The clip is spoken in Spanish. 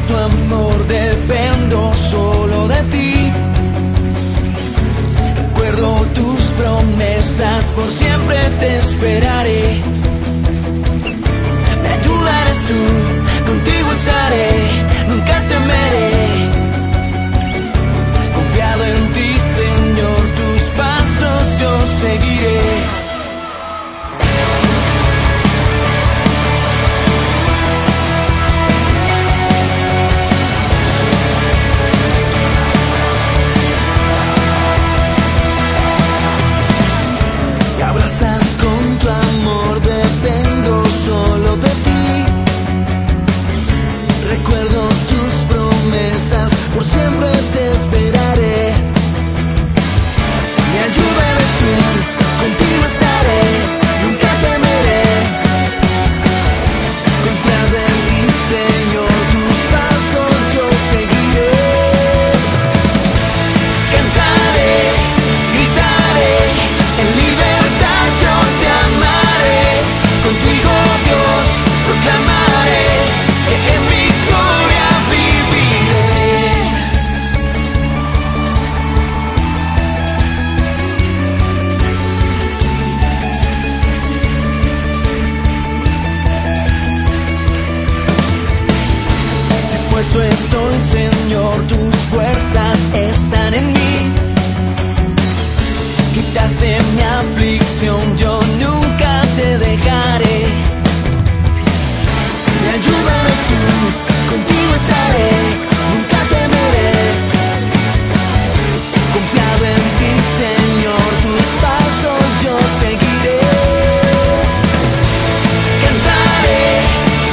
tu amor dependo solo de ti. Recuerdo tus promesas, por siempre te esperaré. Me ayudarás tú, contigo estaré, nunca temeré. Confiado en ti, Señor, tus pasos yo seguiré. Con tu amor dependo solo de ti. Recuerdo tus promesas, por siempre te esperaré. Me ayudarás tú, contigo estaré, nunca temeré. Confiado en ti, Señor, tus pasos yo seguiré. Cantaré, gritaré, en libertad yo te amaré. Contigo, Dios, proclamaré que en victoria viviré. Dispuesto estoy, Señor, tus fuerzas están en mí. Quitaste mi aflicción, yo nunca te dejaré. Me ayudarás tú, contigo estaré.